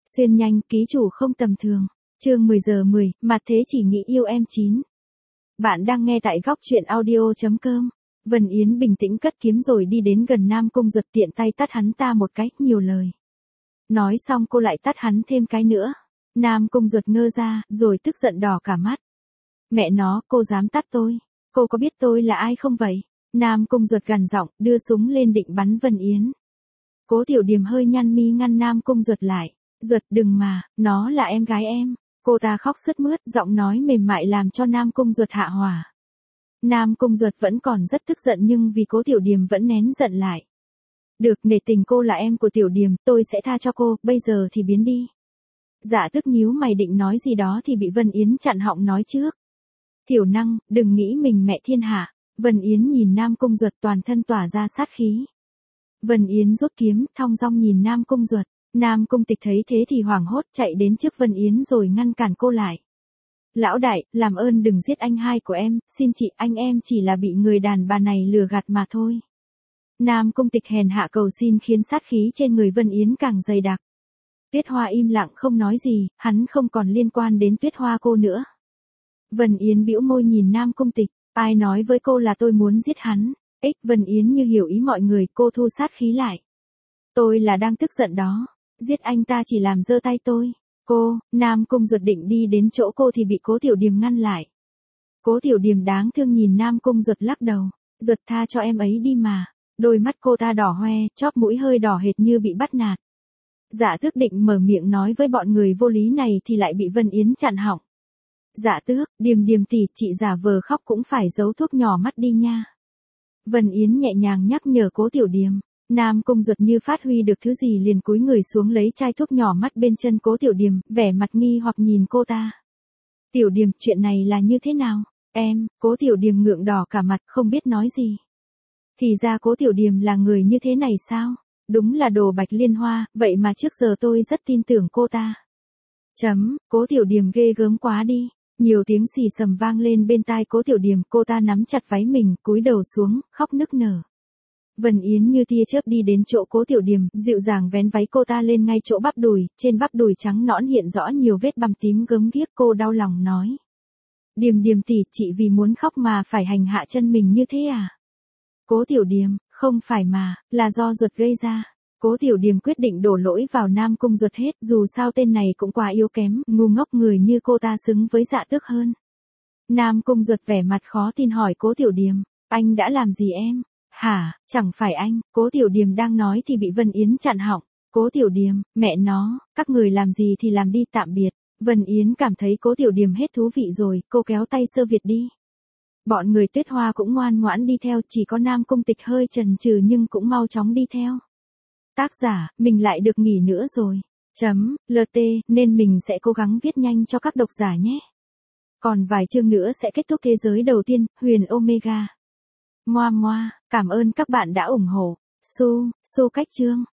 Xuyên nhanh, ký chủ không tầm thường. Chương 10 giờ 10, mặt thế chỉ nghĩ yêu em 9. Bạn đang nghe tại góc truyện audio.com. Vân Yến bình tĩnh cất kiếm rồi đi đến gần Nam Cung Duật, tiện tay tát hắn ta một cái, nhiều lời. Nói xong cô lại tát hắn thêm cái nữa. Nam Cung Duật ngơ ra, rồi tức giận đỏ cả mắt. Mẹ nó, cô dám tát tôi. Cô có biết tôi là ai không vậy? Nam Cung Duật gằn giọng, đưa súng lên định bắn Vân Yến. Cố Tiểu Điềm hơi nhăn mi ngăn Nam Cung Duật lại. Duật đừng mà, nó là em gái em. Cô ta khóc sướt mướt, giọng nói mềm mại làm cho Nam Cung Duật hạ hỏa. Nam Cung Duật vẫn còn rất tức giận nhưng vì Cố Tiểu Điềm vẫn nén giận lại. Được, nể tình cô là em của Tiểu Điềm, tôi sẽ tha cho cô, bây giờ thì biến đi. Dạ tức nhíu mày định nói gì đó thì bị Vân Yến chặn họng nói trước. Tiểu năng, đừng nghĩ mình mẹ thiên hạ. Vân Yến nhìn Nam Cung Duật toàn thân tỏa ra sát khí. Vân Yến rút kiếm, thong dong nhìn Nam Cung Duật. Nam Cung Tịch thấy thế thì hoảng hốt chạy đến trước Vân Yến rồi ngăn cản cô lại. Lão đại, làm ơn đừng giết anh hai của em, xin chị, anh em chỉ là bị người đàn bà này lừa gạt mà thôi. Nam Cung Tịch hèn hạ cầu xin khiến sát khí trên người Vân Yến càng dày đặc. Tuyết Hoa im lặng không nói gì, hắn không còn liên quan đến Tuyết Hoa cô nữa. Vân Yến bĩu môi nhìn Nam Cung Tịch, ai nói với cô là tôi muốn giết hắn? Vân Yến như hiểu ý mọi người, cô thu sát khí lại. Tôi là đang tức giận đó, giết anh ta chỉ làm dơ tay tôi. Cô, Nam Cung Duật định đi đến chỗ cô thì bị Cố Tiểu Điềm ngăn lại. Cố Tiểu Điềm đáng thương nhìn Nam Cung Duật lắc đầu, Duật tha cho em ấy đi mà. Đôi mắt cô ta đỏ hoe, chóp mũi hơi đỏ hệt như bị bắt nạt. Dạ Tước định mở miệng nói với bọn người vô lý này thì lại bị Vân Yến chặn họng. Dạ Tước, Điềm Điềm tỷ, chị giả vờ khóc cũng phải giấu thuốc nhỏ mắt đi nha. Vân Yến nhẹ nhàng nhắc nhở Cố Tiểu Điềm. Nam Cung Duật như phát huy được thứ gì liền cúi người xuống lấy chai thuốc nhỏ mắt bên chân Cố Tiểu Điềm, vẻ mặt nghi hoặc nhìn cô ta. Tiểu Điềm, chuyện này là như thế nào? Em, Cố Tiểu Điềm ngượng đỏ cả mặt không biết nói gì. Thì ra Cố Tiểu Điềm là người như thế này sao? Đúng là đồ bạch liên hoa, vậy mà trước giờ tôi rất tin tưởng cô ta. Cố Tiểu Điềm ghê gớm quá đi. Nhiều tiếng xì xầm vang lên bên tai Cố Tiểu Điềm, cô ta nắm chặt váy mình, cúi đầu xuống, khóc nức nở. Vân Yến như tia chớp đi đến chỗ Cố Tiểu Điềm, dịu dàng vén váy cô ta lên ngay chỗ bắp đùi, trên bắp đùi trắng nõn hiện rõ nhiều vết bầm tím gớm ghiếc, cô đau lòng nói. Điềm Điềm tỷ, chị vì muốn khóc mà phải hành hạ chân mình như thế à? Cố Tiểu Điềm, không phải mà, là do Duật gây ra. Cố Tiểu Điềm quyết định đổ lỗi vào Nam Cung Duật hết, dù sao tên này cũng quá yếu kém, ngu ngốc, người như cô ta xứng với Dạ Tước hơn. Nam Cung Duật vẻ mặt khó tin hỏi Cố Tiểu Điềm, anh đã làm gì em? Hả, chẳng phải anh? Cố Tiểu Điềm đang nói thì bị Vân Yến chặn họng. Cố Tiểu Điềm, mẹ nó, các người làm gì thì làm đi, tạm biệt. Vân Yến cảm thấy Cố Tiểu Điềm hết thú vị rồi, cô kéo tay Sơ Việt đi. Bọn người Tuyết Hoa cũng ngoan ngoãn đi theo, chỉ có Nam Cung Tịch hơi chần chừ nhưng cũng mau chóng đi theo. Tác giả, mình lại được nghỉ nữa rồi. LT, nên mình sẽ cố gắng viết nhanh cho các độc giả nhé. Còn vài chương nữa sẽ kết thúc thế giới đầu tiên, Huyền Omega. Moa moa, cảm ơn các bạn đã ủng hộ. Su cách chương.